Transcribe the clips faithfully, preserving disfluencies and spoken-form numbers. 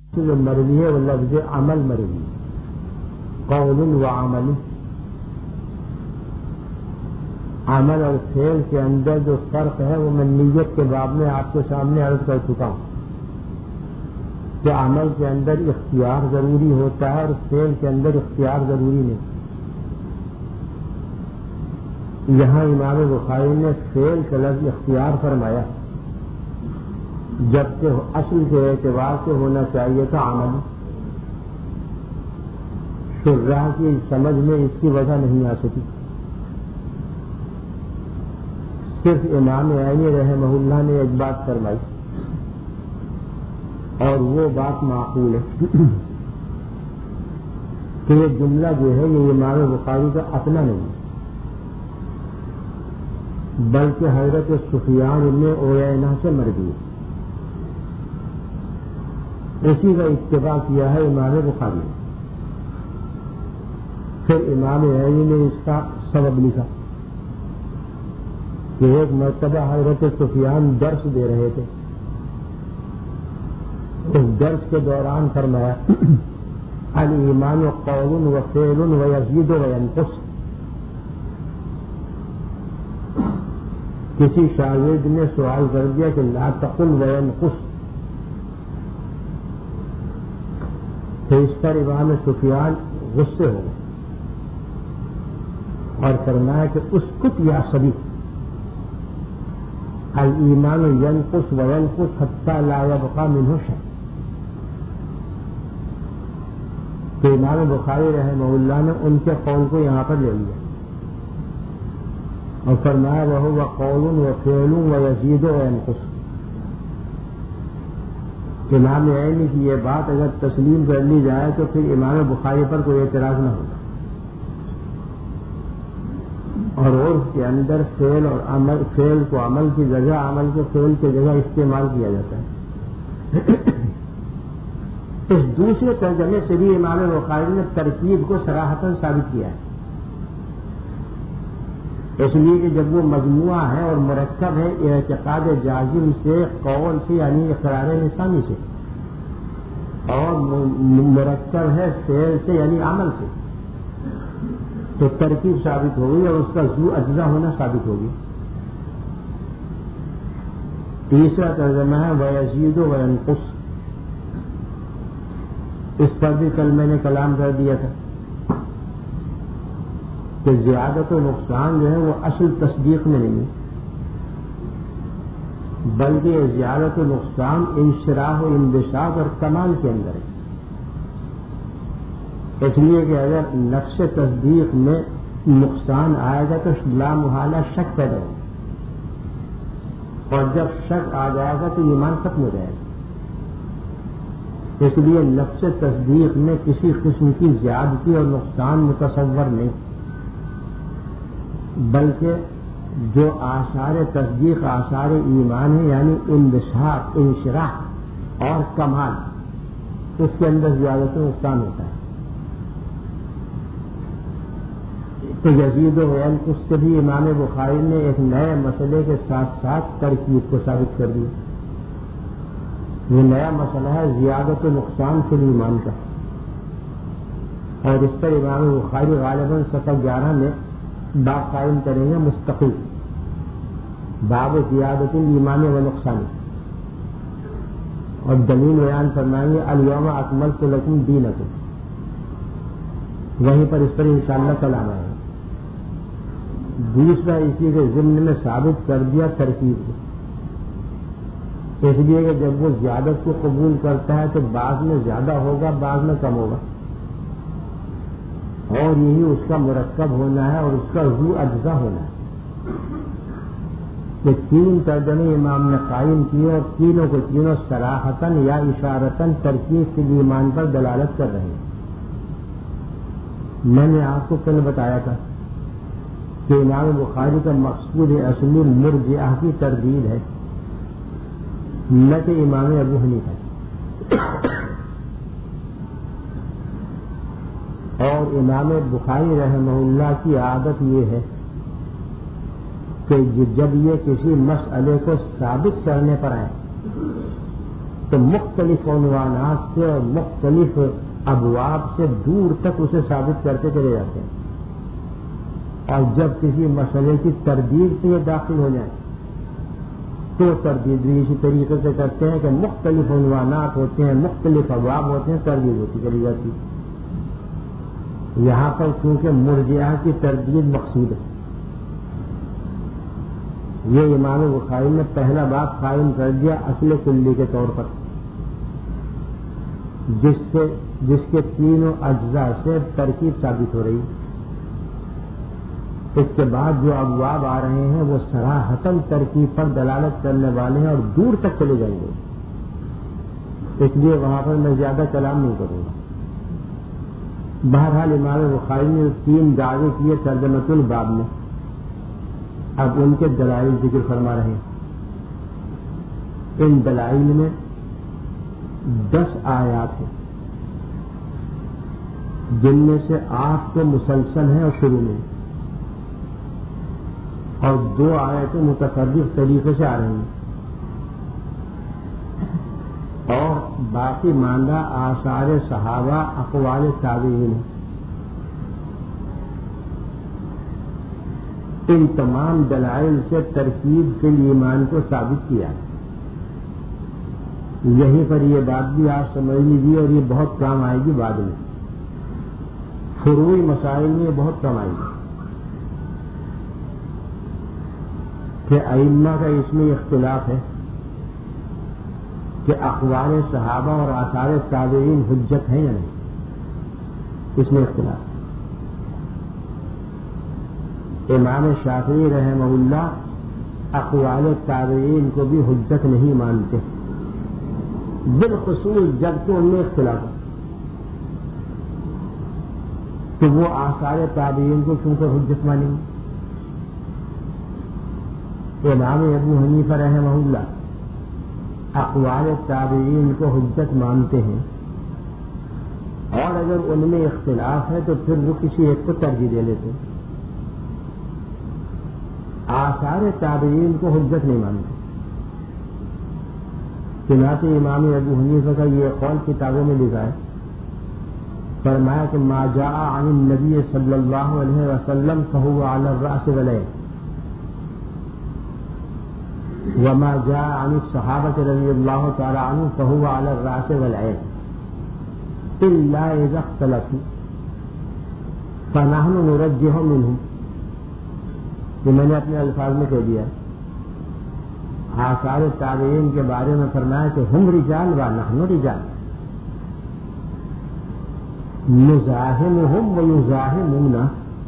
جو مروی ہے وہ لفظ عمل مروی، قول و عمل. عمل اور فعل کے اندر جو فرق ہے وہ میں نیت کے باب میں آپ کے سامنے عرض کر چکا ہوں کہ عمل کے اندر اختیار ضروری ہوتا ہے اور فعل کے اندر اختیار ضروری نہیں. یہاں امام بخاری نے فعل کا لفظ اختیار فرمایا جبکہ اصل کے اعتبار سے ہونا چاہیے تھا عمل. شراح کی سمجھ میں اس کی وجہ نہیں آ سکی. صرف امام عینی رحمہ اللہ نے ایک بات فرمائی اور وہ بات معقول ہے کہ یہ جملہ جو ہے یہ امام بخاری کا اپنا نہیں بلکہ حضرت سفیان ابن عیینہ سے مروی ہے. اسی کا اتباع کیا ہے امام بخاری نے. پھر امام عینی نے اس کا سبب لکھا کہ ایک مرتبہ حضرت سفیان درس دے رہے تھے. اس درس کے دوران فرمایا الایمان قول و فعل و یزید و ینقص. کسی شاگرد نے سوال کر دیا کہ لا تقل و ینقص، تو اس پر امام سفیان غصے ہو گئے اور فرمایا کہ اسکت یا صبی، الایمان ینقص و ینقص حتی لا یبقى منہ شیء. تو امام بخاری رحمہ اللہ نے ان کے قول کو یہاں پر لے لیا اور فرمایا وہو قول و فعل و یزید و ینقص. امام عینی کی یہ بات اگر تسلیم کر لی جائے تو پھر امام بخاری پر کوئی اعتراض نہ ہوگا. اور عرف کے اندر فعل اور عمل، فعل کو عمل کی جگہ، عمل کو فعل کی جگہ استعمال کیا جاتا ہے. اس دوسرے ترجمے سے بھی امام بخاری نے ترکیب کو صراحتاً ثابت کیا ہے، اس لیے کہ جب وہ مجموعہ ہے اور مرکب ہے اعتقاد جازم سے، قول سے یعنی اقرار لسانی سے، اور مرکب ہے فعل سے یعنی عمل سے، تو ترکیب ثابت ہوگی اور اس کا ذو اجزا ہونا ثابت ہوگی. تیسرا ترجمہ ہے وَيَزِيدُ وَيَنْقُصُ. اس پر بھی کل میں نے کلام کر دیا تھا کہ زیادت و نقصان جو ہے وہ اصل تصدیق میں نہیں بلکہ یہ زیادت و نقصان انشراح و انبساط اور کمال کے اندر ہے. اس لیے کہ اگر نفس تصدیق میں نقصان آئے گا تو لا محالہ شک پیدا ہوگا، اور جب شک آ جائے گا تو ایمان ختم ہو جائے گا. اس لیے نفس تصدیق میں کسی قسم کی زیادتی اور نقصان متصور نہیں، بلکہ جو آثار تصدیق آثار ایمان ہے یعنی انبساط، انشراح اور کمال، اس کے اندر زیادت و نقصان ہوتا ہے. تو یزید و ینقص سے بھی امام بخاری نے ایک نئے مسئلے کے ساتھ ساتھ ترکیب کو ثابت کر دی. یہ نیا مسئلہ ہے زیادت و نقصان فی الایمان کا، اور اس پر امام بخاری غالباً صفحہ گیارہ میں باب قائم کریں گے مستقل، باب زیادت الایمان و نقصان، اور دلیل بیان فرمائیں گے الیوم اکملت لکم دینکم. وہیں پر اس پر انشاءاللہ کلام آئے گا. دوسرا اسی کے ضمن میں ثابت کر دیا ترکیب کو، اس لیے کہ جب وہ زیادت کو قبول کرتا ہے تو بعض میں زیادہ ہوگا، بعض میں کم ہوگا، اور یہی اس کا مرکب ہونا ہے اور اس کا ذو اجزا ہونا ہے. یہ تین ترجمے امام نے قائم کیے اور تینوں کو تینوں صراحتاً یا اشارتاً ترکیب کے ایمان پر دلالت کر رہے ہیں. میں نے آپ کو کل بتایا تھا کہ امام بخاری کا مقصود اصلی مرجئہ کی تردید ہے، نہ کہ امام ابو حنیفہ. اور امام بخاری رحمہ اللہ کی عادت یہ ہے کہ جب یہ کسی مسئلے کو ثابت کرنے پر آئے تو مختلف عنوانات سے اور مختلف ابواب سے دور تک اسے ثابت کرتے چلے جاتے ہیں، اور جب کسی مسئلے کی تردید سے یہ داخل ہو جائیں تو تردید بھی اسی طریقے سے کرتے ہیں کہ مختلف عنوانات ہوتے ہیں، مختلف ابواب ہوتے ہیں، تردید ہوتی چلی جاتی ہے۔ یہاں پر چونکہ مرجئہ کی تردید مقصود ہے، یہ امام بخاری نے پہلا باب قائم کر دیا اصل کلی کے طور پر، جس سے جس کے تینوں اجزاء سے ترکیب ثابت ہو رہی۔ اس کے بعد جو ابواب آ رہے ہیں وہ صراحتاً ترکیب پر دلالت کرنے والے ہیں اور دور تک چلے جائیں گے، اس لیے وہاں پر میں زیادہ کلام نہیں کروں گا۔ بہرحال امام بخاری نے تین دعوے کیے ترجمۃ الباب میں، اب ان کے دلائل ذکر فرما رہے ہیں۔ ان دلائل میں دس آیات ہیں، جن میں سے آٹھ تو مسلسل ہیں اور شروع میں، اور دو آیتیں متفرق طریقے سے آ رہی ہیں، اور باقی ماندہ آثار صحابہ اقوال تابعین ہیں۔ ان تمام دلائل سے ترکیب کے ایمان کو ثابت کیا ہے۔ یہیں پر یہ بات بھی آپ سمجھ لیجیے، اور یہ بہت کام آئے گی بعد میں، فروعی مسائل میں یہ بہت کام آئے گی کہ ائمہ کا اس میں اختلاف ہے کہ اقوال صحابہ اور آثار تابعین حجت ہیں یا نہیں، اس میں اختلاف۔ امام شافعی رحمہ اللہ اقوال تابعین کو بھی حجت نہیں مانتے، بالخصوص جب کہ ان میں اختلاف ہے، تو وہ آثار تابعین کو چونکہ حجت مانیں گے۔ امام ابو حنیفہ رحمہ اللہ اقوال تابعین کو حجت مانتے ہیں، اور اگر ان میں اختلاف ہے تو پھر وہ کسی ایک کو ترجیح دے لیتے ہیں، آثار تابعین کو حجت نہیں مانتے۔ چنانچہ امام ابو حنیفہ کا یہ قول کتابوں میں لکھا ہے، فرمایا کہ ما جاء عن النبی صلی اللہ علیہ وسلم فهو علی الرأس والعین، وما جاء عن الصحابة رضی اللہ تعالی عنہ فهو علی الرأس والعین الا اذا اختلفوا فنحن نرجح منهم۔ یہ میں نے اپنے الفاظ میں کہہ دیا، آثار تابعین کے بارے میں فرمایا کہ ہم رجال و نحن رجال، نزاحمهم ویزاحمونا،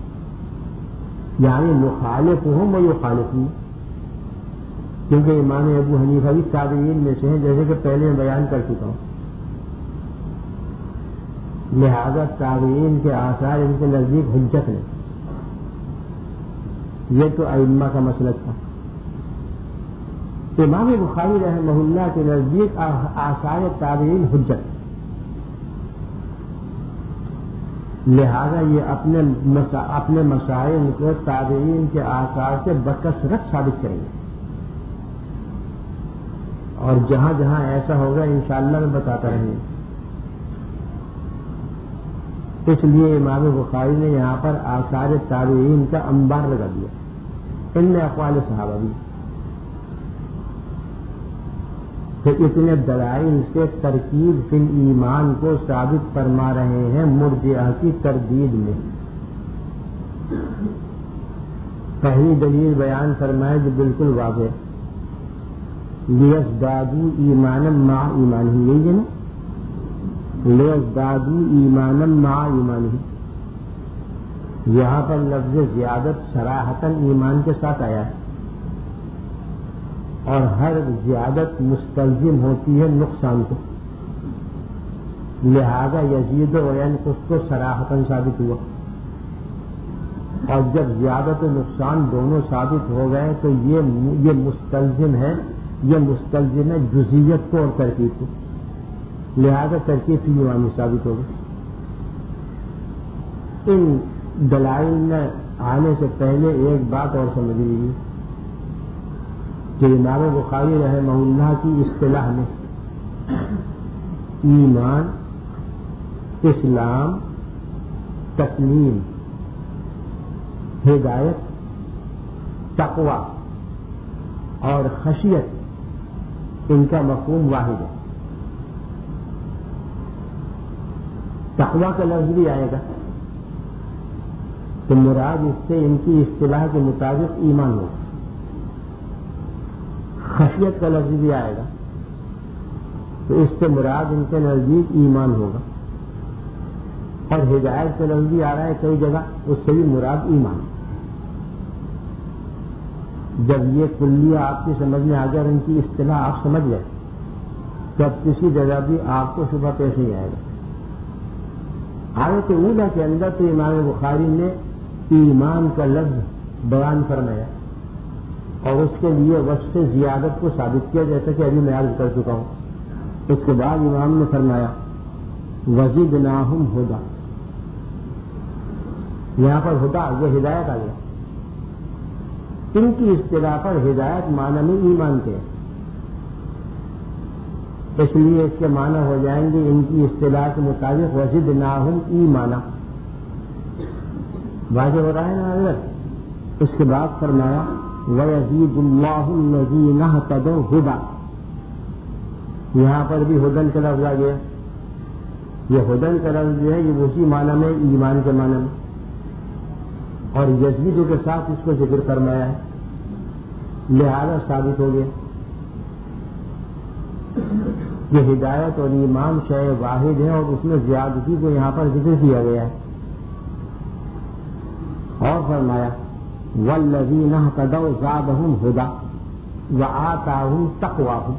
یعنی نخالفهم ویخالفون، کیونکہ امام ابو حنیفہ بھی تابعین میں سے ہیں، جیسے کہ پہلے میں بیان کر چکا ہوں، لہذا تابعین کے آثار ان کے نزدیک حجت نہیں۔ یہ تو ائمہ کا مسلک تھا۔ امام بخاری رحمہ اللہ کے نزدیک آثار تابعین حجت، لہذا یہ اپنے مسا... اپنے مسائل کو تابعین کے آثار سے بکثرت ثابت کریں گے، اور جہاں جہاں ایسا ہوگا انشاءاللہ میں بتاتا رہیں گے۔ اس لیے امام بخاری نے یہاں پر آثار تابعین کا انبار لگا دیا، ان میں اقوال صحابہ بھی، کہ اتنے دلائل سے ترکیب فی ایمان کو ثابت فرما رہے ہیں مرجئہ کی تردید میں۔ پہلی دلیل بیان فرمائے جو بالکل واضح، لیزدادوا ایمانا مع ایمانہم، یہی ہے نا، لیزدادوا ایمانا مع ایمانہم۔ یہاں پر لفظ زیادت صراحتاً ایمان کے ساتھ آیا ہے، اور ہر زیادت مستلزم ہوتی ہے نقصان کو، لہذا یزید و ینقص کو صراحتاً ثابت ہوا، اور جب زیادت و نقصان دونوں ثابت ہو گئے تو یہ یہ مستلزم ہے یہ مستلزم ہے جزیت کو اور ترکیب کو، لہذا ترکیب کی ایمانی ثابت ہو گئی۔ ان دلائل میں آنے سے پہلے ایک بات اور سمجھ لیجیے کہ امام بخاری رحمہ اللہ کی اصطلاح میں ایمان، اسلام، تسلیم، ہدایت، تقوی اور خشیت، ان کا مفہوم واحد ہے۔ تقوی کا لفظ بھی آئے گا تو مراد اس سے ان کی اصطلاح کے مطابق ایمان ہوگا۔ خشیت کا لفظ بھی آئے گا تو اس سے مراد ان کے نزدیک ایمان ہوگا، اور ہدایت کا لفظ بھی آ رہا ہے کئی جگہ، اس سے بھی مراد ایمان۔ جب یہ کلیہ آپ کی سمجھ میں آ گیا اور ان کی اصطلاح آپ سمجھ گئے تو اب کسی جگہ بھی آپ کو شبہ پیش نہیں آئے گا۔ آیت اولیٰ کے اندر تو امام بخاری نے ایمان کا لفظ بیان فرمایا اور اس کے لیے وصف زیادت کو ثابت کیا، جیسا کہ ابھی میں عرض کر چکا ہوں۔ اس کے بعد امام نے فرمایا وزدناہم ہدی، یہاں پر ہدا یہ ہدایت آ گیا۔ ان کی اصطلاح پر ہدایت معنی میں ایمان کے، اس لیے اس کے معنی ہو جائیں گے ان کی اصطلاح کے مطابق وزدناہم ایمانا۔ واضح ہو رہا ہے نا حضرت؟ اس کے بعد فرمایا وَيَزِيدُ اللَّهُ الَّذِينَ اهْتَدَوْا هُدًى، یہاں پر بھی ہدن کا لفظ آ گیا۔ یہ ہدن کا لفظ جو ہے یہ اسی معنی میں ایمان کے معنی میں، اور یزید کے ساتھ اس کو ذکر فرمایا ہے، لہذا ثابت ہو گیا یہ ہدایت اور ایمان شے واحد ہے، اور اس میں زیادتی کو یہاں پر ذکر کیا گیا ہے۔ اور فرمایا وَالَّذِينَ اهْتَدَوْا زَادَهُمْ هُدًى وَآتَاهُمْ تَقْوَاهُمْ،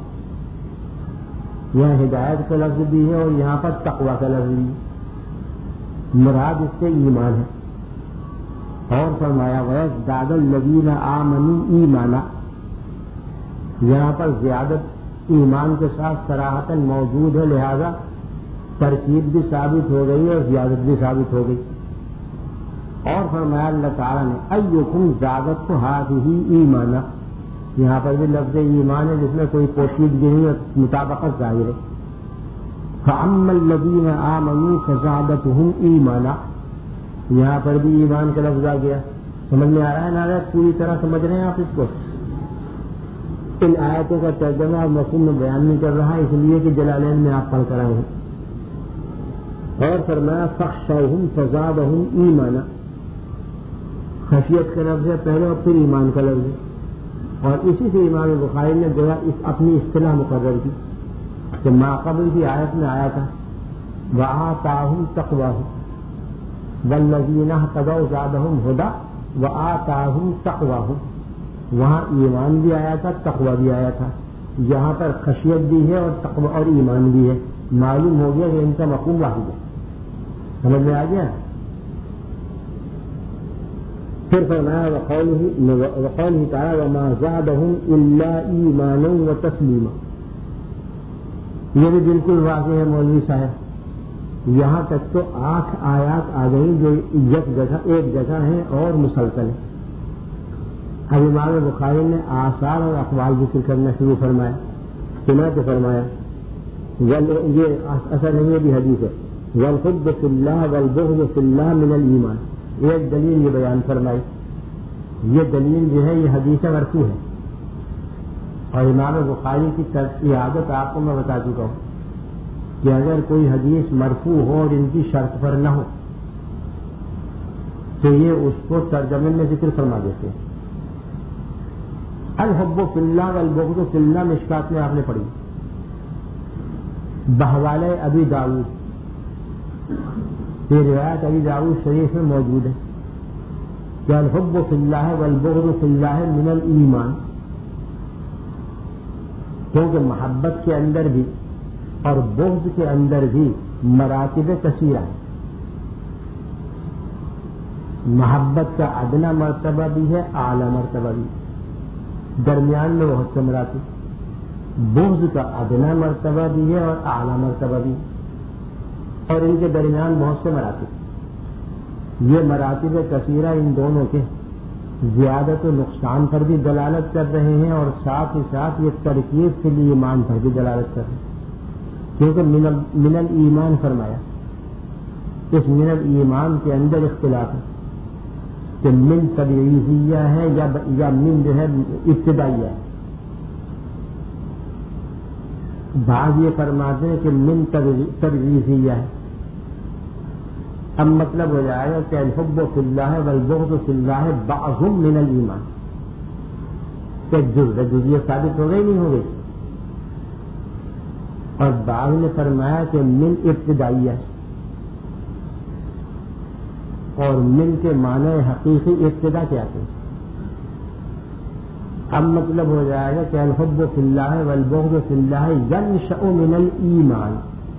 یہ ہدایت کا لفظ بھی ہے اور یہاں پر تقوی کا لفظ بھی ہے، مراد اس سے ایمان ہے۔ اور فرمایا وَيَزْدَادَ الَّذِينَ آمَنُوا ایمانا، یہاں پر زیادت ایمان کے ساتھ صراحتاً موجود ہے، لہذا ترکیب بھی ثابت ہو گئی اور زیادت بھی ثابت ہو گئی۔ اور فرمایا اللہ تعالیٰ نے ایکم زادتہ ہذہ ایمانا، یہاں پر بھی لفظ ایمان ہے جس میں کوئی پوشیدگی نہیں اور مطابقت ظاہر ہے۔ فَأَمَّا الَّذِينَ آمَنُوا فَزَادَتْهُمْ ایمانا، یہاں پر بھی ایمان کا لفظ آ گیا۔ سمجھ میں آ رہا ہے نا؟ پوری طرح سمجھ رہے ہیں آپ اس کو؟ ان آیتوں کا ترجمہ اور مفہوم میں بیان نہیں کر رہا، اس لیے کہ جلالین میں آپ پڑھ کر آئے ہیں۔ اور فرمایا فَخْشَوْهُمْ فَزَادَهُمْ ایمانا، خشیت کا لفظ ہے پہلے اور پھر ایمان کا لفظ ہے، اور اسی سے امام بخاری نے گویا اس اپنی اصطلاح مقرر کی کہ ما قبل کی آیت میں آیا تھا وَآتَاهُمْ تَقْوَاهُمْ وَالَّذِينَ اهْتَدَوْا زَادَهُمْ هُدًى وَآتَاهُمْ تَقْوَاهُمْ، وہاں ایمان بھی آیا تھا، تقوی بھی آیا تھا، یہاں پر خشیت بھی ہے اور تقوی اور ایمان بھی ہے۔ معلوم ہو گیا کہ ان کا مفہوم واحد ہے، سمجھ میں آ گیا؟ پھر فرمایا وقوله تعالی وما زادهم الا ایمانا وتسلیما، یہ بھی بالکل واضح ہے مولوی صاحب، یہاں تک تو آٹھ آیات آ گئی جو یک جگہ ایک جگہ ہیں اور مسلسل ہیں۔ اب امام بخاری نے آثار اور اقوال ذکر کرنا شروع فرمایا، چنانچہ فرمایا یہ اصل نہیں، یہ بھی حدیث ہے والحب فی اللہ والبغض فی اللہ من الایمان، ایک دلیل یہ بیان فرمائی، یہ دلیل جو ہے یہ حدیث مرفوع ہے، اور امام بخاری کی عادت آپ کو میں بتا چکا ہوں کہ اگر کوئی حدیث مرفوع ہو اور ان کی شرط پر نہ ہو تو یہ اس کو ترجمے میں ذکر فرما دیتے ہیں۔ الحب فی اللہ والبغض فی اللہ مشکات میں آپ نے پڑھی بحوالہ ابی داؤد، یہ روایت ابی داؤد شریف میں موجود ہے کہ الحب فی اللہ والبغض فی اللہ من الایمان، کیونکہ محبت کے اندر بھی اور بغض کے اندر بھی مراتب کثیرہ ہیں۔ محبت کا ادنا مرتبہ بھی ہے، اعلیٰ مرتبہ بھی، درمیان میں بہت سے مراتب، بغض کا ادنا مرتبہ بھی ہے اور اعلیٰ مرتبہ بھی، اور ان کے درمیان بہت سے مراتب۔ یہ مراتب کثیرہ ان دونوں کے زیادت و نقصان پر بھی دلالت کر رہے ہیں، اور ساتھ ہی ساتھ یہ ترکیب فی الایمان پر بھی دلالت کر رہے ہیں کیونکہ من من الایمان فرمایا، اس من الایمان کے اندر اختلاف ہے کہ من تبعیضیہ ہے یا یا من جو ہے ابتدائیہ ہے۔ بعض یہ فرماتے ہیں کہ من تبعیضیہ ہے۔ اب مطلب ہو جائے گا کہ الحب فی اللہ والبغض فی اللہ بعض من الایمان، کہ جز جزیہ ثابت ہو گئی نہیں ہو گئی۔ اور بعض نے فرمایا کہ من ابتدائیہ، اور من کے معنی حقیقی ابتدا کیا تھے۔ اب مطلب ہو جائے گا کہ الحب فی اللہ والبغض فی اللہ ینشأ من الایمان،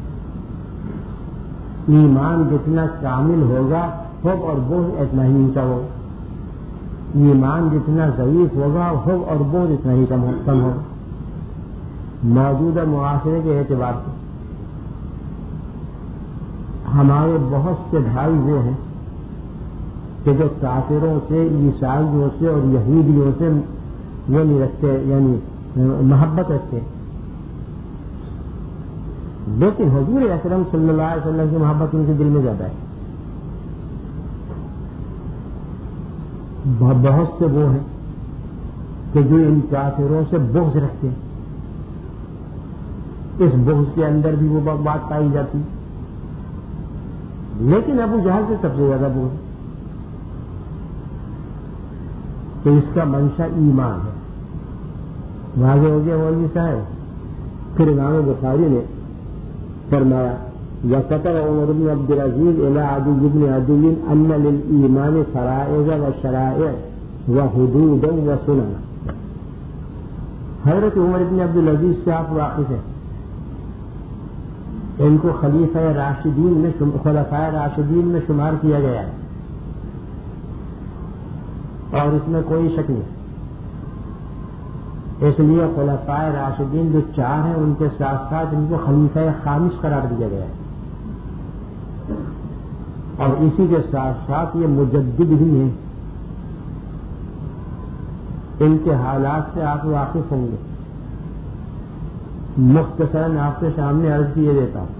ایمان جتنا کامل ہوگا حب اور بغض اتنا ہی اونچا ہوگا، ایمان جتنا ضعیف ہوگا حب اور بغض اتنا ہی کم ہوگا۔ موجودہ معاشرے کے اعتبار سے ہمارے بہت سے بھائی وہ ہیں کہ جو کافروں سے، عیسائیوں سے اور یہودیوں سے وہ نہیں رکھتے، یعنی محبت رکھتے، لیکن حضور اکرم صلی اللہ علیہ وسلم کی محبت ان کے دل میں زیادہ ہے۔ بہت سے وہ ہیں کہ جو ان کافروں سے بغض رکھتے ہیں، اس بغض کے اندر بھی وہ بات پائی جاتی، لیکن ابو جہل سے سب سے زیادہ بغض، تو اس کا منشا ایمان ہے۔ واضح ہو گیا مولوی صاحب۔ پھر امام بخاری نے فرمایا وَكَتَبَ عُمَرُ بْنُ عَبْدِ الْعَزِيزِ إِلَىٰ عَدِيِّ بْنِ عَدِيٍّ أَنَّ لِلْإِيمَانِ فَرَائِضَ وَشَرَائِعَ وَحُدُودًا وَسُنَنًا۔ حضرت عمر بن عبد العزیز سے آپ واقف ہیں، ان کو خلیفہ راشدین میں خلفائے راشدین میں شمار کیا گیا ہے، اور اس میں کوئی شک نہیں۔ اس لیے خلفائے راشدین جو چار ہیں ان کے ساتھ ساتھ ان کو خلیفہ خامس قرار دیا گیا ہے، اور اسی کے ساتھ ساتھ یہ مجدد بھی ہیں۔ ان کے حالات سے آپ واقف ہوں گے، مختصراً آپ کے سامنے عرض کیے دیتا ہوں۔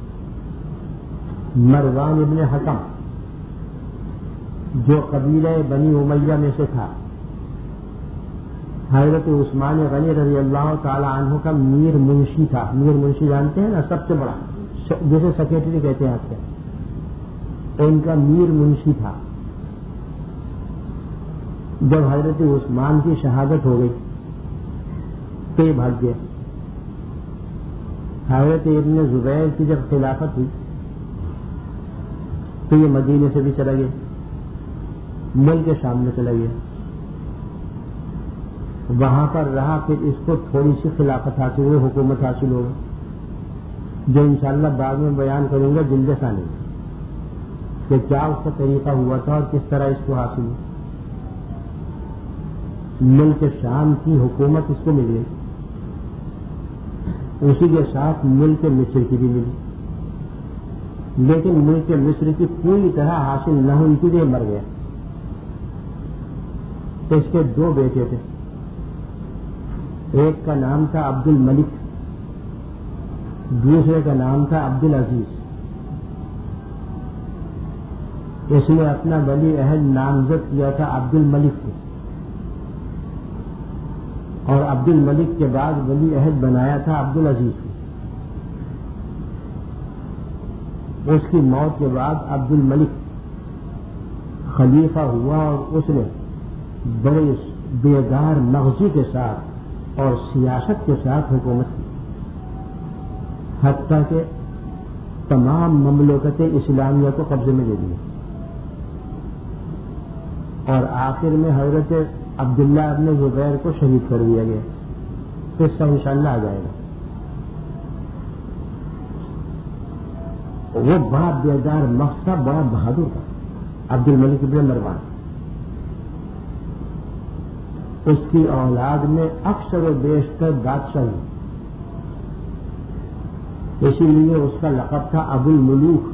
مروان ابن حکم جو قبیلہ بنی امیہ میں سے تھا، حضرت عثمان غنی رضی اللہ تعالی عنہ کا میر منشی تھا۔ میر منشی جانتے ہیں نا، سب سے بڑا، جسے سیکریٹری کہتے ہیں آپ کے، ان کا میر منشی تھا۔ جب حضرت عثمان کی شہادت ہو گئی تو یہ بھاگ گیا۔ حضرت ابن زبیر کی جب خلافت ہوئی تو یہ مدینے سے بھی چلا گیا، ملک شام میں چلا گیا، وہاں پر رہا۔ پھر اس کو تھوڑی سی خلافت حاصل ہوئی، حکومت حاصل ہو گئی، جو انشاءاللہ بعد میں بیان کروں گا جلد ثانی کہ کیا اس کا طریقہ ہوا تھا اور کس طرح اس کو حاصل ہوا۔ ملک شام کی حکومت اس کو مل گئی، اسی کے ساتھ ملک مصر کی بھی ملی، لیکن ملک مصر کی پوری طرح حاصل نہ ہوئی تھی، یہ مر گیا۔ اس کے دو بیٹے تھے، ایک کا نام تھا عبد الملک، دوسرے کا نام تھا عبد العزیز۔ اس نے اپنا ولی عہد نامزد کیا تھا عبد الملک کو، اور عبد الملک کے بعد ولی عہد بنایا تھا عبد العزیز کو۔ اس کی موت کے بعد عبد الملک خلیفہ ہوا، اور اس نے بڑے بیدار مغزی کے ساتھ اور سیاست کے ساتھ حکومت کی، حتیٰ کہ تمام مملکت اسلامیہ کو قبضے میں لے لیا، اور آخر میں حضرت عبداللہ ابن زبیر کو شہید کر دیا گیا۔ قصہ انشاءاللہ آ جائے گا۔ وہ بڑا بیدار مغز تھا، بڑا بہادر تھا عبد الملک ابن مروان۔ اس کی اولاد میں اکثر و بیشتر بادشاہ ہوئی، اسی لیے اس کا لقب تھا ابو الملوک،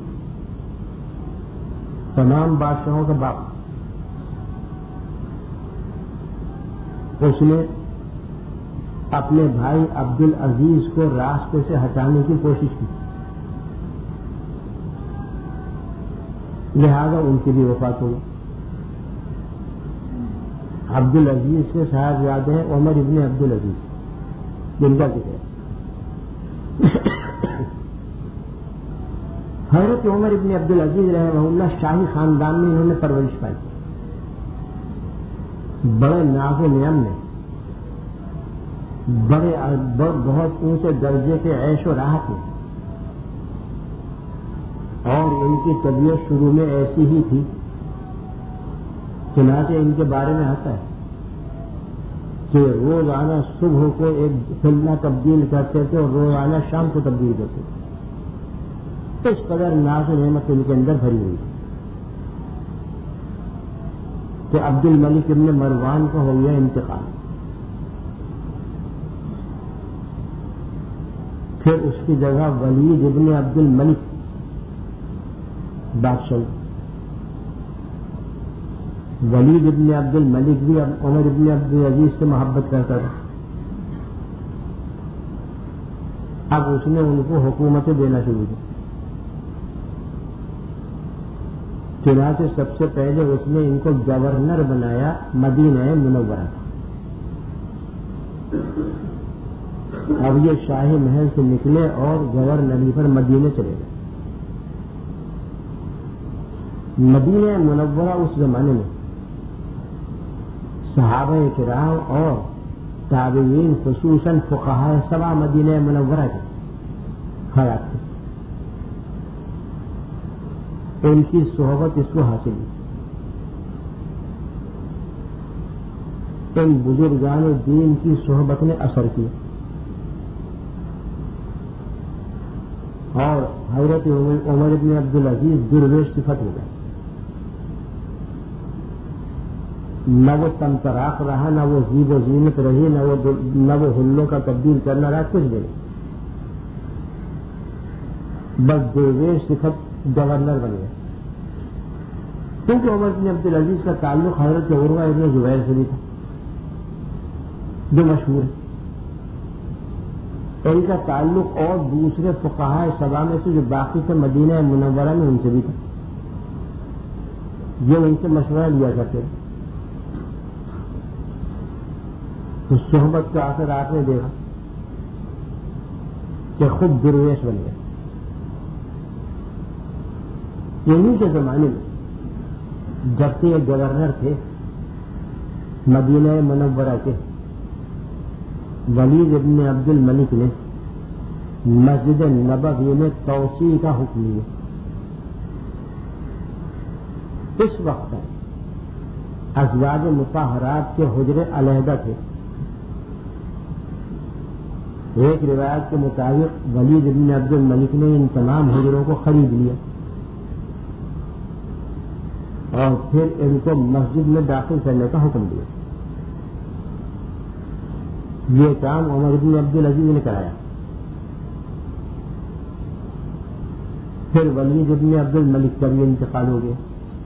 تمام بادشاہوں کا باپ۔ اس نے اپنے بھائی عبد العزیز کو راستے سے ہٹانے کی کوشش کی، لہذا ان کی بھی وفات ہوئی۔ عبد العزیز کے صاحبزادے ہیں عمر ابن عبد العزیز، جن کا ذکر ہے۔ حضرت عمر ابن عبد العزیز رحمہ اللہ شاہی خاندان میں انہوں نے پرورش پائی، بڑے ناز و نعم میں، بڑے بہت اونچے درجے کے عیش و راحت میں، اور ان کی طبیعت شروع میں ایسی ہی تھی، چنانچہ ان کے بارے میں آتا ہے کہ روزانہ صبح کو ایک خلنا تبدیل کرتے تھے اور روزانہ شام کو تبدیل کرتے تھے۔ اس قدر ناز و نعمت ان کے اندر بھری ہوئی کہ عبد الملک ابن مروان کو ہو گیا انتقال، پھر اس کی جگہ ولید ابن عبد الملک بادشاہ۔ ولید ابن عبد الملک بھی عمر ابن عبد العزیز سے محبت کرتا تھا، اب اس نے ان کو حکومتیں دینا شروع کی۔ چنانچہ سب سے پہلے اس نے ان کو گورنر بنایا مدینہ منورہ۔ اب یہ شاہی محل سے نکلے اور گورنری پر مدینے چلے گئے۔ مدینہ منورہ اس زمانے میں صحابہ کرام اور تابعین خصوصاً فقہاء سبع مدینہ منورہ کے حیات تھے، ان کی صحبت اس کو حاصل ہوئی۔ ان بزرگان دین کی صحبت نے اثر کیا اور حضرت عمر بن عبد العزیز درویش صفت ہو گئے، نہ وہ تمتراق رہا، نہ وہ زیب و زینت رہی، نہ وہ نہ وہ حلوں کا تبدیل کرنا رہا، کچھ بھی نہیں، بس درویش صفت گورنر بن گئے۔ کیونکہ عمر بن عبد العزیز کا تعلق حضرت عروہ ابن زبیر سے بھی تھا جو مشہور ہے، ان کا تعلق اور دوسرے فقہاء سبع میں سے جو باقی تھے مدینہ منورہ میں ان سے بھی تھا، جو ان سے مشورہ لیا کرتے تھے۔ تو صحبت کا اثر آپ نے دیکھا کہ خود درویش بن گئے۔ انہی کے زمانے میں جب کہ یہ گورنر تھے مدینہ منورہ کے، ولید ابن عبد الملک نے مسجد نبوی میں توسیع کا حکم دیا۔ اس وقت ازواج مطہرات کے حجرے علیحدہ تھے۔ ایک روایت کے مطابق ولید ابن عبد الملک نے ان تمام حجروں کو خرید لیا اور پھر ان کو مسجد میں داخل کرنے کا حکم دیا۔ یہ کام عمر بن عبد العزیز نے کرایا۔ پھر ولید ابن عبد الملک کا بھی انتقال ہو گیا،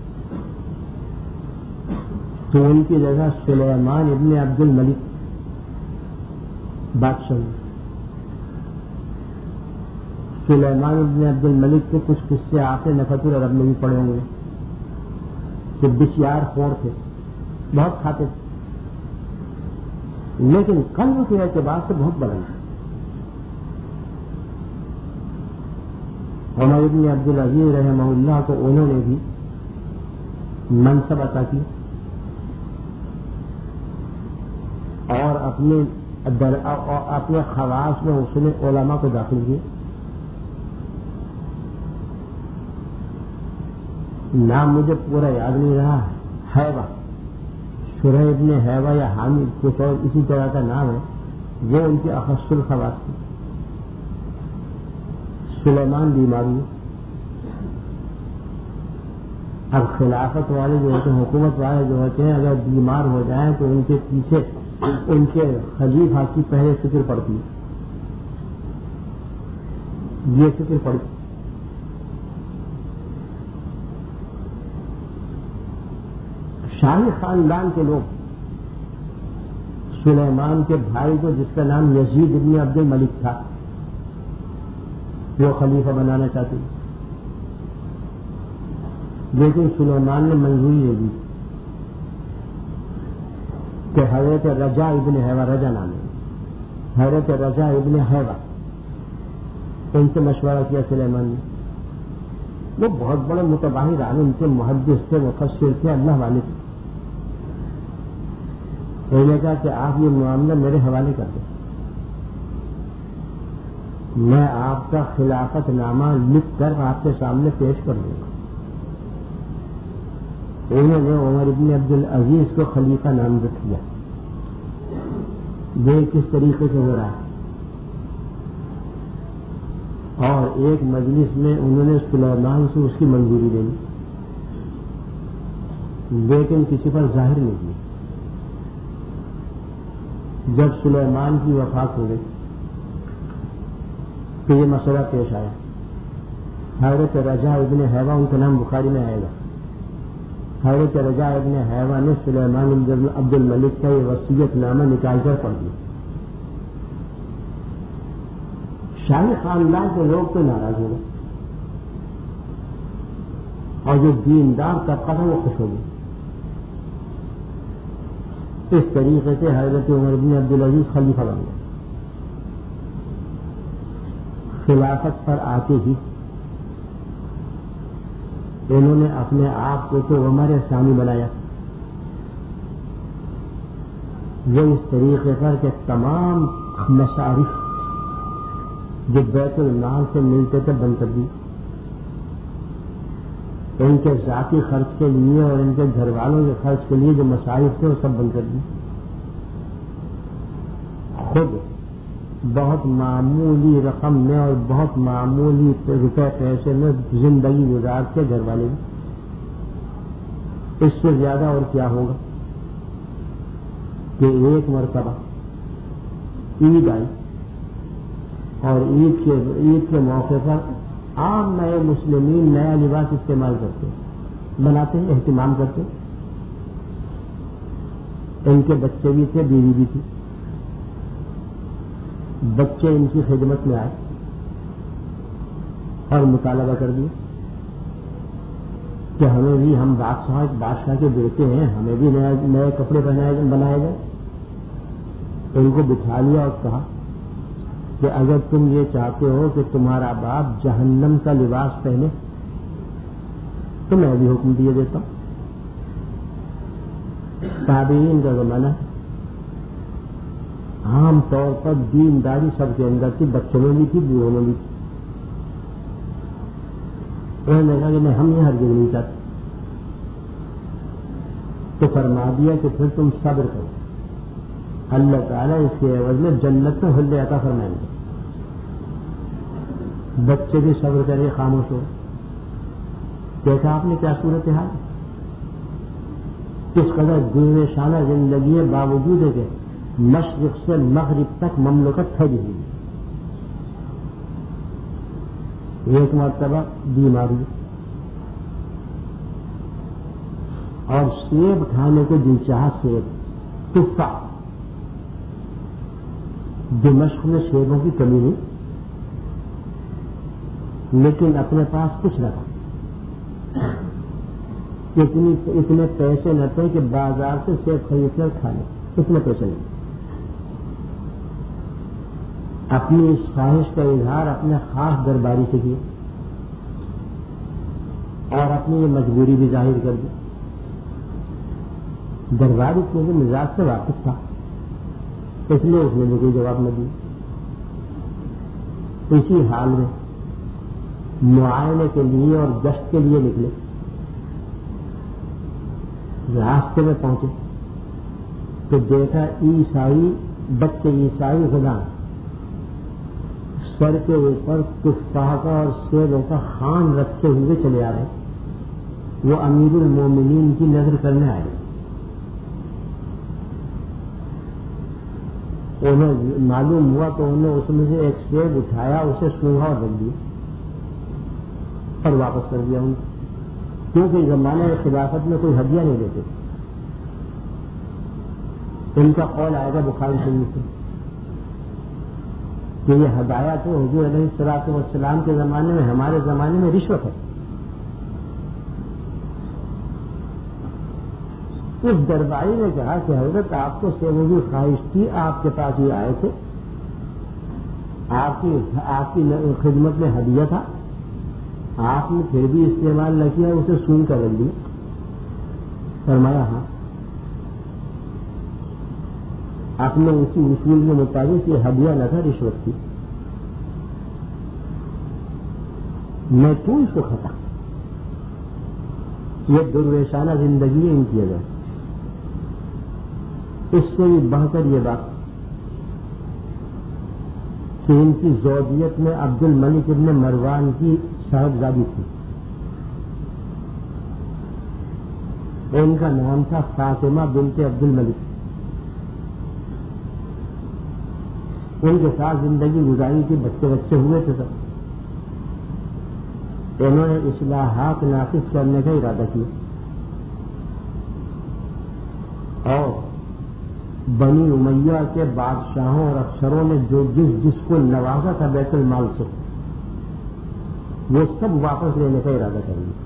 تو ان کی جگہ سلیمان ابن عبد الملک بادشاہ ہوئے۔ سلیمان ابن عبد الملک کے کچھ قصے آپ نے نفت العرب میں بھی پڑے ہوں گے کہ بسیار خور تھے، بہت کھاتے تھے، لیکن قلب کے اعتبار سے بہت بلند تھے۔ عمر ابن عبد العزیز رحمہ اللہ کو انہوں نے بھی منصب عطا کی اور اپنے اپنے خواص میں اس نے علماء کو داخل کیے۔ نام مجھے پورا یاد نہیں رہا، حیوہ، شرح ابن حیوہ یا حامد کچھ اور اسی طرح کا نام ہے، وہ ان کے اخص الخواص تھے۔ سلیمان بیمار ہوئے۔ اب خلافت والے جو ہوتے ہیں، حکومت والے جو ہوتے ہیں، اگر بیمار ہو جائیں تو ان کے پیچھے ان کے خلیفہ کی پہلے فکر پڑتی ہے، یہ فکر پڑتی۔ شاہی خاندان کے لوگ سلیمان کے بھائی کو جس کا نام یزید ابن عبد الملک تھا وہ خلیفہ بنانا چاہتے ہیں، لیکن سلیمان نے منظوری دے دی کہ حضرت رجا ابن حیوہ، رجا نام ہے، حضرت رجا ابن حیوہ، ان سے مشورہ کیا سلیمان نے. وہ بہت بڑے متباہر عالم تھے، محدث تھے، مفسر تھے، اللہ والے تھے. انہوں نے کہا کہ آپ یہ معاملہ میرے حوالے کر دیں، میں آپ کا خلافت نامہ لکھ کر آپ کے سامنے پیش کر دوں گا. انہوں نے عمر ابن عبد العزیز کو خلیفہ نامزد کیا. دیکھ کس طریقے سے ہو رہا ہے. اور ایک مجلس میں انہوں نے سلیمان سے اس کی منظوری لے لی، لیکن کسی پر ظاہر نہیں کی. جب سلیمان کی وفات ہو گئی تو یہ مسئلہ پیش آیا. حضرت رجا ابن حیوہ، ان کا نام بخاری میں آئے گا، حضرت رجا ابن حیوہ نے سلیمان بن عبد الملک کا یہ وصیت نامہ نکال کر پڑھ دیا. شاہی خاندان کے لوگ تو ناراض ہو گئے اور جو دیندار طبقہ تھا وہ خوش ہو گئے. اس طریقے سے حضرت عمر بن عبد العزیز خلیفہ بن گئے. خلافت پر آتے ہی انہوں نے اپنے آپ کو تو عمر ثانی بنایا. وہ اس طریقے پر کہ تمام مصارف جو بیت المال سے ملتے تھے بند کر دی. ان کے ذاتی خرچ کے لیے اور ان کے گھر والوں کے خرچ کے لیے جو مصارف تھے وہ سب بند کر دی. خود بہت معمولی رقم میں اور بہت معمولی روپے پیسے میں زندگی گزارتے گھر والے بھی. اس سے زیادہ اور کیا ہوگا کہ ایک مرتبہ عید آئی اور عید کے عید کے موقع پر عام نئے مسلمین نیا لباس استعمال کرتے بناتے ہیں، اہتمام کرتے. ان کے بچے بھی تھے، بیوی بھی تھی. بچے ان کی خدمت میں آئے اور مطالبہ کر دیا کہ ہمیں بھی، ہم بادشاہ بادشاہ کے بیٹے ہیں، ہمیں بھی نئے نئے کپڑے بنائے گئے. ان کو بٹھا لیا اور کہا کہ اگر تم یہ چاہتے ہو کہ تمہارا باپ جہنم کا لباس پہنے تو میں بھی حکم دیے دیتا ہوں. تابعین کا زمانہ عام طور پر دینداری سب کے اندر تھی، بچوں میں بھی تھی، بوڑھوں میں بھی تھی. انہوں نے کہا کہ نہیں، ہم یہ ہرگز نہیں چاہتے. تو فرما دیا کہ پھر تم صبر کرو، اللہ تعالیٰ اس کے عوض میں جنت میں حل عطا فرمائیں گے. بچے بھی صبر کرے، خاموش ہو. دیکھا آپ نے کیا صورت حال، کس قدر دین شانہ زندگی ہے، باوجود ہے کہ مشرق سے مغرب تک مملکت پھیلی ہوئی. ایک مرتبہ بیماری اور سیب کھانے کے دل چاہا سیب، تفا. دمشق میں سیبوں کی کمی نہیں، لیکن اپنے پاس کچھ نہ تھا. اتنی اتنے پیسے نہ تھے کہ بازار سے سیب خرید کر کھا لیں، اتنے پیسے نہیں. اپنی اس خواہش کا اظہار اپنے خاص درباری سے کیا اور اپنی یہ مجبوری بھی ظاہر کر دی. درباری کیونکہ مزاج سے واقف تھا، اس لیے اس نے بھی کوئی جواب نہ دیا. اسی حال میں معائنے کے لیے اور گشت کے لیے نکلے. راستے میں پہنچے تو دیکھا عیسائی بچے، عیسائی غلام سر کے اوپر تفاح کا اور سیبوں کا خوان رکھتے ہوئے چلے آ رہے. وہ امیر المومنین کی نظر کرنے آئے. انہیں معلوم ہوا تو انہوں نے اس میں سے ایک سیب اٹھایا، اسے سونگا اور رکھ دیا اور واپس کر دیا. ان کیونکہ زمانے خلافت میں کوئی ہدیہ نہیں دیتے. ان کا قول آئے گا بخاری شریف سے کہ یہ ہدایت تو حضور علیہ الصلوۃ والسلام کے زمانے میں، ہمارے زمانے میں رشوت ہے. اس درباری نے کہا کہ حضرت آپ کو سیوگی خواہش تھی، آپ کے پاس یہ آئے تھے، آپ کی آپ کی خدمت میں ہدیہ تھا، آپ نے پھر بھی استعمال نہ کیا، اسے سون کر رکھ دیا. فرمایا ہاں، اپنے اسی اصول کے مطابق یہ ہدیہ نہ تھا، رشوت تھی. میں کیوں اس کو کھتا؟ یہ درویشانہ زندگی ان کی اگر اس سے بھی بڑھ کر یہ بات کہ ان کی زوجیت میں عبد الملک ابن مروان کی صاحبزادی تھی. ان کا نام تھا فاطمہ بنت عبد الملک. ان کے ساتھ زندگی گزاری تھی، بچے بچے ہوئے تھے سب. انہوں نے اصلاحات نافذ کرنے کا ارادہ کیا اور بنی امیہ کے بادشاہوں اور افسروں نے جو جس جس کو نوازا تھا بیت المال سے، وہ سب واپس لینے کا ارادہ کر لیا.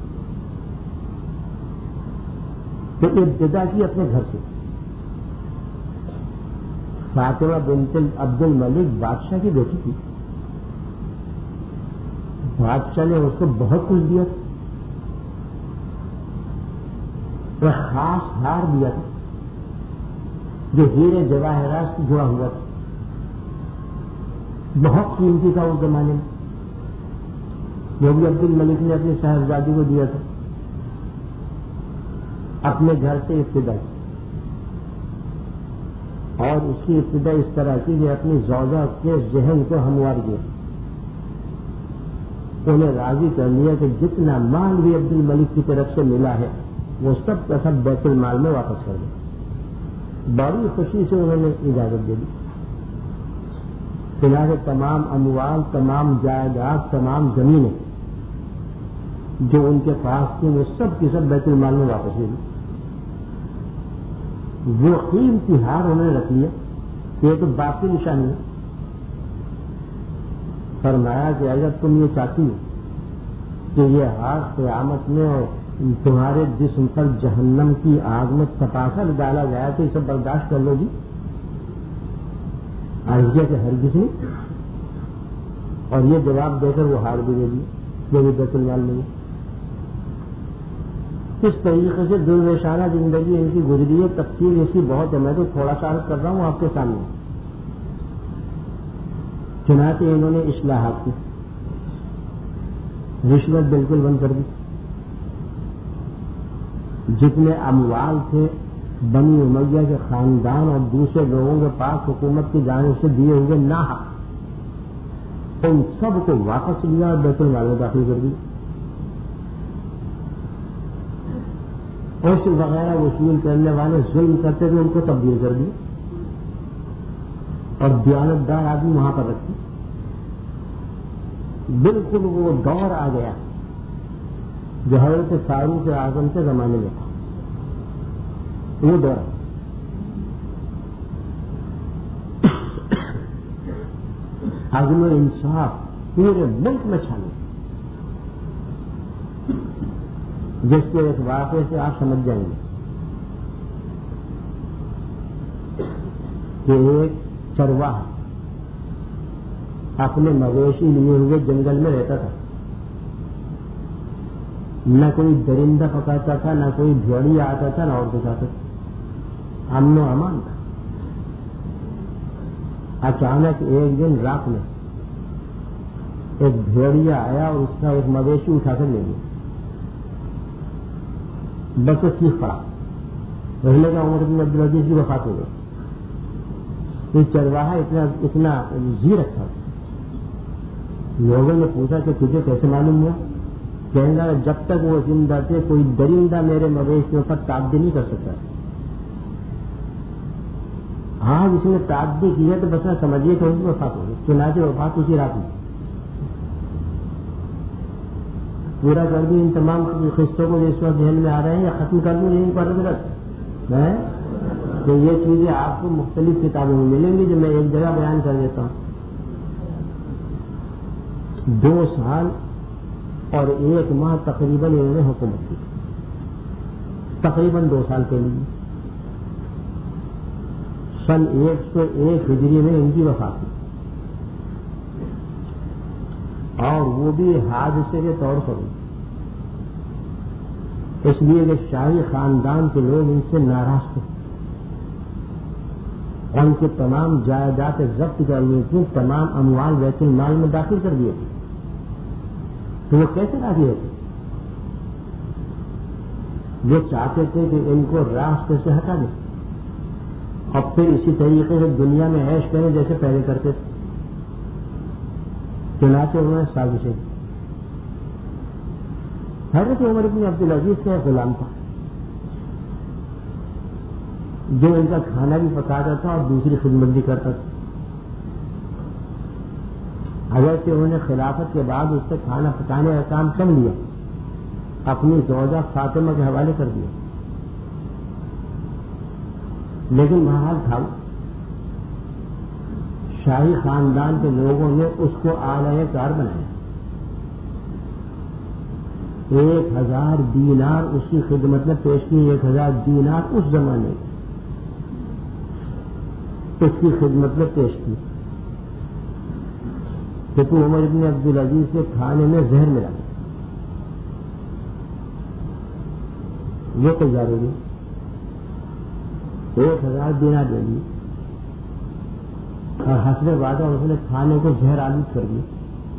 تو ابتدا کی اپنے گھر سے. فاطمہ بنت عبد الملک بادشاہ کی بیٹی تھی. بادشاہ نے اس کو بہت کچھ دیا تھا، ایک خاص ہار دیا تھا جو ہیرے جواہرات سے جڑا ہوا تھا، بہت قیمتی تھا اس زمانے میں، جو بھی عبد الملک نے اپنی صاحبزادی کو دیا تھا. اپنے گھر سے ابتدا کی اور اس کی ابتدا اس طرح کی کہ اپنی زوجہ کے ذہن کو ہموار کیا، انہیں راضی کر لیا کہ جتنا مال بھی عبد الملک کی طرف سے ملا ہے وہ سب کا سب بیت المال میں واپس کر دیں. بڑی خوشی سے انہوں نے اجازت دے دی. چنانچہ تمام اموال، تمام جائیداد، تمام زمینیں جو ان کے پاس تھیں وہ سب کی سب بیت المال میں واپس لے لی. وہ قیمتی ہار انہوں نے رکھ لیا. یہ تو باقی نشانی ہے. فرمایا کہ اگر تم یہ چاہتی ہو کہ یہ ہار قیامت میں تمہارے جسم پر جہنم کی آگ میں تپا کر ڈالا گیا تو اسے برداشت کر لو گی؟ آئیے کہ ہرگز نہیں. اور یہ جواب دے کر وہ ہار بھی دے دیا جو بھی بیت المال نہیں. اس طریقے سے درویشانہ زندگی ان کی گزری ہے. تفصیل اس کی بہت ہے، میں تو تھوڑا سا عرض کر رہا ہوں آپ کے سامنے. چنانچہ انہوں نے اصلاحات کی، رشوت بالکل بند کر دی. جتنے اموال تھے بنی امیہ کے خاندان اور دوسرے لوگوں کے پاس حکومت کی جانب سے دیے ہوئے ناحق، ان سب کو واپس لیا اور بیت المال میں داخل کر دی. عشر وغیرہ وصول کرنے والے ظلم کرتے تھے ان کو تبدیل کر دیا اور دیانتدار آدمی وہاں پر رکھتے. بالکل وہ دور آ گیا جو حضرت فاروق اعظم کے زمانے میں تھا. وہ دور عدل و انصاف پورے ملک میں چھانے. جس کے ایک واقعے سے آپ سمجھ جائیں گے کہ ایک چرواہا اپنے مویشی لیے ہوئے جنگل میں رہتا تھا. نہ کوئی درندہ پکڑتا تھا، نہ کوئی بھیڑیا آتا تھا، نہ اور کچھ آتا تھا. امن و امان تھا. اچانک ایک دن رات میں ایک بھیڑیا آیا اور اس کا ایک مویشی اٹھا کر لے گیا. بس وہ چیخ پڑا. رہنے کا عمر بن عبدالعزیز کی وفات ہو گئی. یہ چرواہا اتنا اتنا زیرک تھا. لوگوں نے پوچھا کہ تجھے کیسے معلوم ہوا؟ کہنے لگا جب تک وہ زندہ تھے کوئی درندہ میرے مویشیوں پر تعدی نہیں کر سکتا. ہاں اس نے تعدی کی ہے تو بس سمجھیے کہ اس کی وفات ہو گئی. چنانچہ وفات اسی رات میں. پورا کر دوں ان تمام قصوں کو جو اس وقت ذہن میں آ رہے ہیں یا ختم کر دوں یہیں پر رکھ تو یہ چیزیں آپ کو مختلف کتابوں میں ملیں گی جو میں ایک جگہ بیان کر دیتا ہوں. دو سال اور ایک ماہ تقریباً انہوں نے حکومت کی, تقریباً دو سال کے لیے. سن ایک سو ایک ہجری میں ان کی وفات ہوئی, اور وہ بھی حادثے کے طور پر ہوئی, اس لیے کہ شاہی خاندان کے لوگ ان سے ناراض تھے, اور ان کے تمام جائیداد ضبط کر لیے تھیں, تمام اموال بیت المال میں داخل کر دیے تھے. تو وہ کیسے راضی ہوتے؟ وہ چاہتے تھے کہ ان کو راستے سے ہٹا دیں اور پھر اسی طریقے سے دنیا میں عیش کریں جیسے پہلے کرتے تھے. چنانچہ انہوں نے سازشیں کی. حضرت عمر بن عبدالعزیز کا غلام تھا جو ان کا کھانا بھی پکاتا تھا اور دوسری خدمت بھی کرتا تھا. اگرچہ انہوں نے خلافت کے بعد اس سے کھانا پکانے کا کام کم لیا, اپنی زوجہ فاطمہ کے حوالے کر دیا, لیکن بہرحال تھا شاہی خاندان کے لوگوں نے اس کو اعلی کار بنایا. ایک ہزار دینار اس کی خدمت میں پیش کی. ایک ہزار دینار اس زمانے اس کی خدمت میں پیش کی کہ تو عمر بن عبدالعزیز کے کھانے میں زہر ملا دیا. وہ تیار ہو گئی, ایک ہزار دینار دے دی اور حسب وعدہ اس نے کھانے کو زہر آلود کر دیا.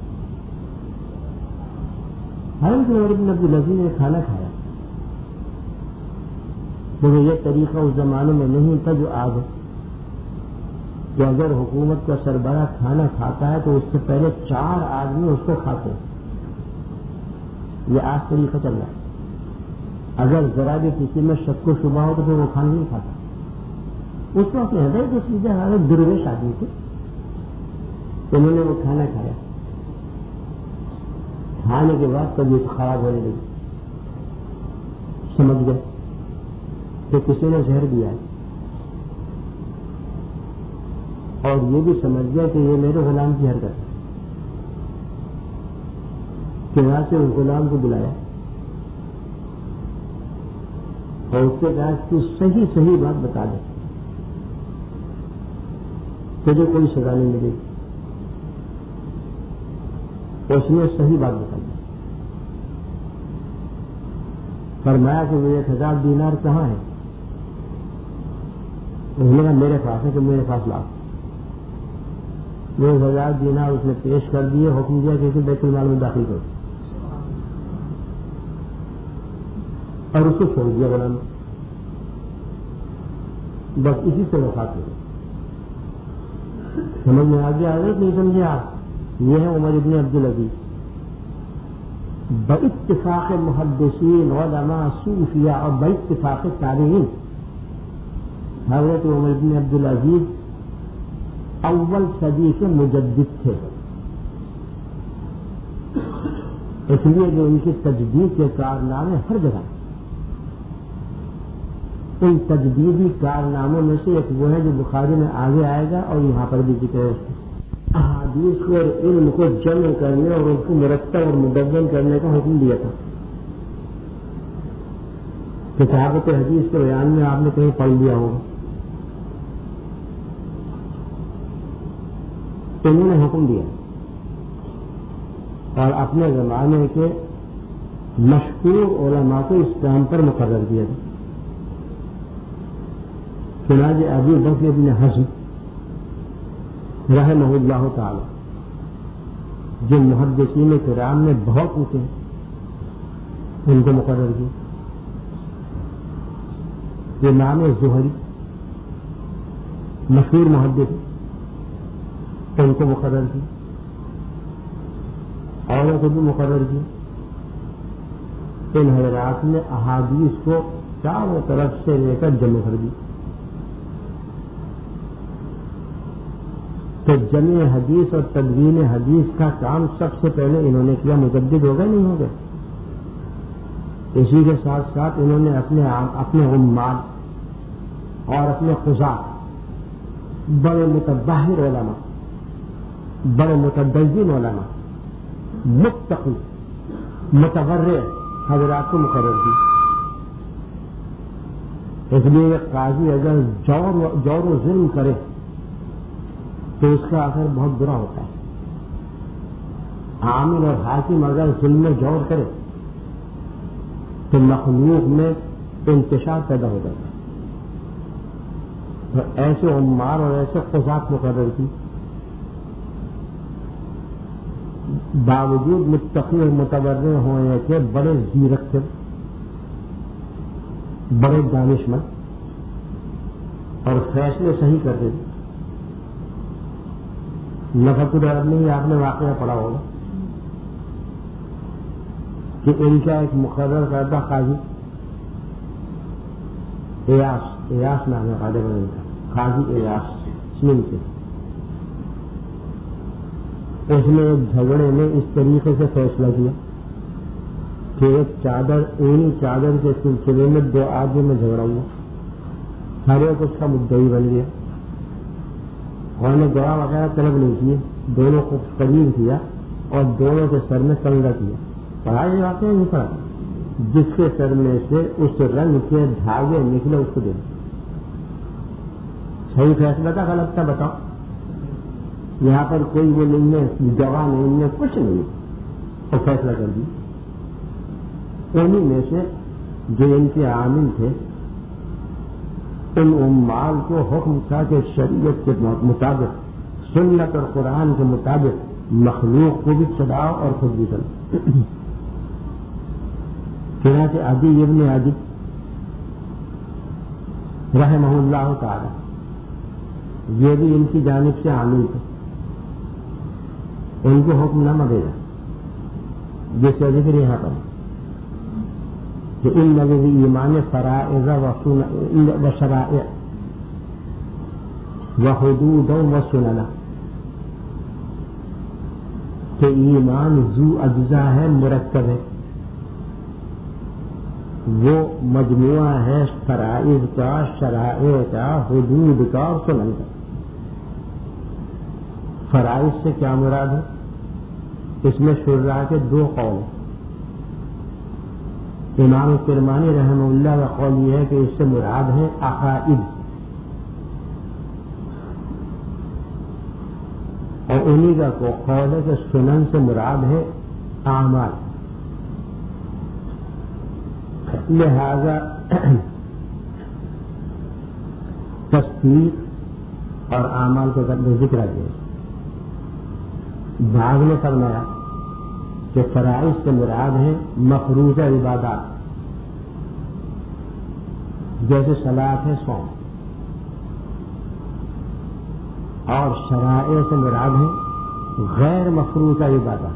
حضرت عمر بن عبدالعزیز نے کھانا کھایا, لیکن یہ طریقہ اس زمانے میں نہیں تھا جو آج ہے کہ اگر حکومت کا سربراہ کھانا کھاتا ہے تو اس سے پہلے چار آدمی اس کو کھاتے ہیں. یہ آج طریقہ چل رہا ہے. اگر ذرا بھی کسی میں شک و شبہ ہو تو پھر وہ کھانا نہیں کھاتا. اس وقت ہے جو چیزیں ہمارے درویش آدمی تھے, انہوں نے وہ کھانا کھایا. کھانے کے بعد طبیعت خراب ہونے لگی. سمجھ گئے کہ کسی نے زہر دیا ہے, اور یہ بھی سمجھ گیا کہ یہ میرے غلام کی حرکت ہے. کہ وہاں سے اس غلام کو بلایا اور اس کے کہا کہ صحیح صحیح بات بتا دے, تجھے کوئی سزا نہیں ملے گی. اس نے صحیح بات بتا دی. فرمایا کہ وہ ایک ہزار دینار کہاں ہے؟ انہوں نے کہا میرے پاس ہے, کہ میرے پاس لاؤ. وہ ایک ہزار دینار اس نے پیش کر دیے, حکم دیا کہ اسے بیت المال میں داخل کرو, اور اس کو چھوڑ دیا غلام. بس اسی سے وفات ہو گئی. سمجھ میں آ گیا حضرت؟ نہیں سمجھے آپ؟ یہ ہے عمر بن عبدالعزیز. باتفاق محدثین علماء صوفیاء اور باتفاق تابعین, حضرت عمر بن عبدالعزیز اول صدی کے مجدد تھے. اس لیے جو ان کی تجدید کے کارنامے ہر جگہ, ان تجدیدی کارناموں میں سے ایک وہ ہے جو بخاری میں آگے آئے گا اور یہاں پر بھی ذکر ہے. احادیث کو اور علم کو جمع کرنے اور اس کو مرتب اور مدون کرنے کا حکم دیا تھا. کتابت حدیث کے بیان میں آپ نے کہیں پڑھ لیا ہوگا. انہوں نے حکم دیا اور اپنے زمانے کے مشہور علماء کو اس کام پر مقرر کیا تھا. چنانچہ ابو بکر بن حزم رحمہ اللہ تعالی, جو محدثین کرام میں بہت اونچے ہیں, ان کو مقرر کیا. امام زہری مشہور محدث, ان کو مقرر کی. اور کو بھی مقرر کی. ان حضرات نے احادیث کو چاروں طرف سے لے کر جمع کر دی. تو جمع حدیث اور تدوین حدیث کا کام سب سے پہلے انہوں نے کیا. مجدد ہو گئے نہیں ہو گئے؟ اسی کے ساتھ ساتھ انہوں نے اپنے اپنے عمال اور اپنے قضات، بڑے متباہر علماء، بڑے متدین علماء، متقی متورع حضرات کو مقرر کی. اس لیے قاضی اگر جور جور و ظلم کرے تو اس کا اثر بہت برا ہوتا ہے. عامل اور حاکم اگر ظلم میں جور کرے تو مخلوق میں انتشار پیدا ہو جاتا ہے. تو ایسے عمار اور ایسے قضات مقرر کی، باوجود متقی اور متورع ہونے کے بڑے زیرک تھے، بڑے دانشمند اور فیصلے صحیح کرتے تھے. نفت العرب میں ہی آپ نے واقعہ پڑھا ہوگا کہ ان کا ایک مقرر کردہ قاضی ایاس ایاس نام ہے قاضی بن کا قاضی ایاس چین سے، اس نے ایک جھگڑے میں اس طریقے سے فیصلہ کیا کہ ایک چادر اونی چادر کے سلسلے میں دو آدمی میں جھگڑا ہوا، ہر ایک اس کا مدعی بن گیا، اور نے گواہ وغیرہ طلب نہیں کیے، دونوں کو قبول کیا اور دونوں کے سر میں کنگا کیا. پڑھائی یہ واقعہ نہیں پڑھا، جس کے سر میں سے اس رنگ کے دھاگے نکلے اس کو دے دیں. صحیح فیصلہ تھا غلط تھا بتاؤ؟ یہاں پر کوئی وہ نہیں ہے، گواہ نہیں ہے، کچھ نہیں، اور فیصلہ کر دی. انہیں میں سے جو ان کے عامل تھے ان عمال کو حکم تھا کہ شریعت کے مطابق، سنت اور قرآن کے مطابق مخلوق کو بھی چلاؤ اور خود بھی چلاؤ. چنانچہ عدی ابن عدی رحمہ اللہ تعالی یہ بھی ان کی جانب سے عامل تھے. ان کو حکم نامہ بھیجا جیسے ذکر یہاں پر کہ ان لوگ ایمان فرائض و شرائع و حدود و سنن، کہ ایمان ذو اجزا ہے، مرکب ہے، وہ مجموعہ ہے فرائض کا، شرائع کا، حدود کا اور سنن کا. فرائض سے کیا مراد ہے؟ اس میں شرع کے دو قول ہیں. امام کرمانی رحمہ اللہ کا قول یہ ہے کہ اس سے مراد ہے عقائد، اور انہی کا قول ہے کہ سنن سے مراد ہے اعمال. لہذا تصدیق اور اعمال کو ذکر کیا. بعض نے فرمایا کہ فرائض سے مراد ہے مفروضہ عبادات جیسے صلاۃ ہے، صوم، اور شرائع سے مراد ہے غیر مفروضہ عبادات.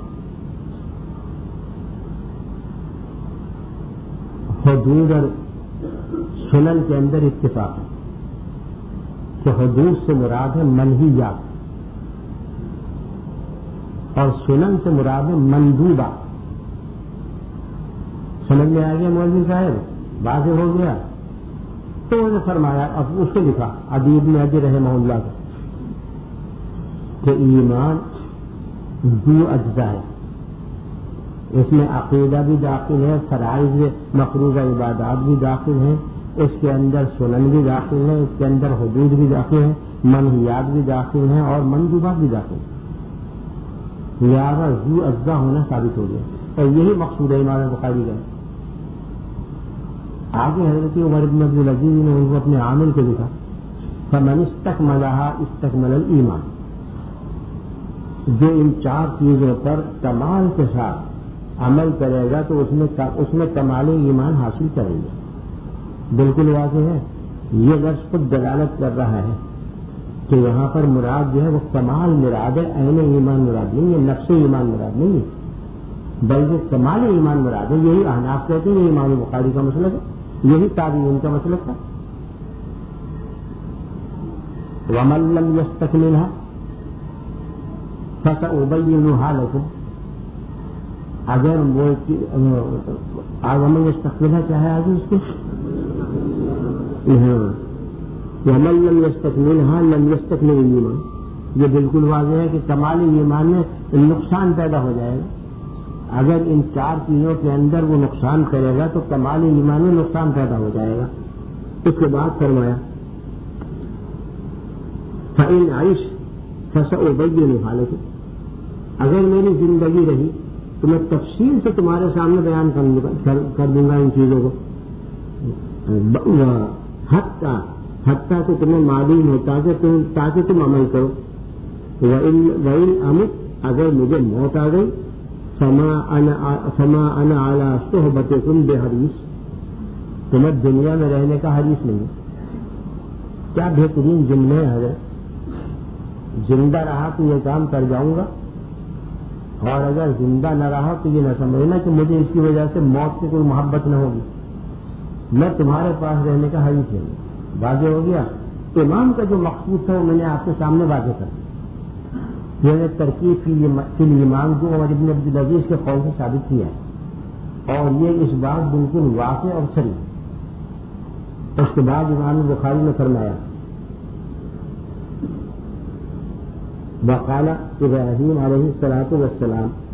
حدود اور سنن کے اندر اتفاق ہے کہ حدود سے مراد ہے منہیات اور سنن سے مراد ہے مندوبہ. سمجھ میں آ گیا مولوی صاحب؟ واضح ہو گیا. تو انہوں نے فرمایا، اب اس کو لکھا عدی ابن عدی رحمہ اللہ کا کہ ایمان دو اجزا ہے، اس میں عقیدہ بھی داخل ہے، فرائض مفروضہ عبادات بھی داخل ہیں، اس کے اندر سنن بھی داخل ہے، اس کے اندر حدود بھی داخل ہیں، منہیات بھی داخل ہیں اور مندوبات بھی داخل ہیں. لہٰذا ذو اجزا ہونا ثابت ہو گیا، اور یہی مقصود ہے امام بخاری کا. آگے حضرت عمر بن عبد العزیز نے ان کو اپنے عامل کو لکھا فمن استکملها استکمل الایمان، جو ان چار چیزوں پر کمال کے ساتھ عمل کرے گا تو اس میں اس میں کمال ایمان حاصل کرے گا. بالکل واضح ہے. یہ لفظ خود دلالت کر رہا ہے کہ یہاں پر مراد جو ہے وہ کمال مراد ہے، عین ایمان مراد نہیں ہے، نفس ایمان مراد نہیں ہے، بلکہ کمال ایمان مراد ہے. یہی احناف کہتے ہیں، یہ امام بخاری کا مسلک ہے، یہی تابعین کا مسلک تھا. وَمَن لَّمْ يَسْتَكْمِلْهَا فَسَأُبَيِّنُهَا لَكُمْ. اگر وہ وَمَن يَسْتَكْمِلْهَا کیا ہے آگے اس کے ومن لم يستكملها لم يستكمل الایمان. یہ بالکل واضح ہے کہ کمال ایمان میں نقصان پیدا ہو جائے گا. اگر ان چار چیزوں کے اندر وہ نقصان کرے گا تو کمال ایمان میں نقصان پیدا ہو جائے گا. اس کے بعد فرمایا فَإِنْ عَيْشْ فَسَأُبَيِّنُ حَالَكُمْ. اگر میری زندگی رہی تو میں تفصیل سے تمہارے سامنے بیان کر دوں گا ان چیزوں کو. حتیٰ حتیٰ کہ تمہیں معلوم ہو تاکہ تم تاکہ تم عمل کرو. وَإِنْ أَمُتْ اگر مجھے موت آ گئی فَمَا أَنَا فَمَا أَنَا عَلَىٰ صُحْبَتِكُمْ بِحَرِيصٍ. تمہیں دنیا میں رہنے کا حریص نہیں. کیا بہترین جملے ہیں حضرت. زندہ رہا تو یہ کام کر جاؤں گا اور اگر زندہ نہ رہا تو یہ نہ سمجھنا کہ مجھے اس کی وجہ سے موت سے کوئی محبت نہ ہوگی. میں تمہارے پاس رہنے کا حریص نہیں. واضح ہو گیا. امام کا جو مقصود تھا وہ میں نے آپ کے سامنے واضح کر دیا. یہ نے ترکیب کی امام جو عمر ابن عبدالعزیز کے قول سے ثابت کیا ہے اور یہ اس بات بالکل واضح اور صریح. اس کے بعد امام بخاری نے فرمایا وقال ابراہیم علیہ الصلوۃ والسلام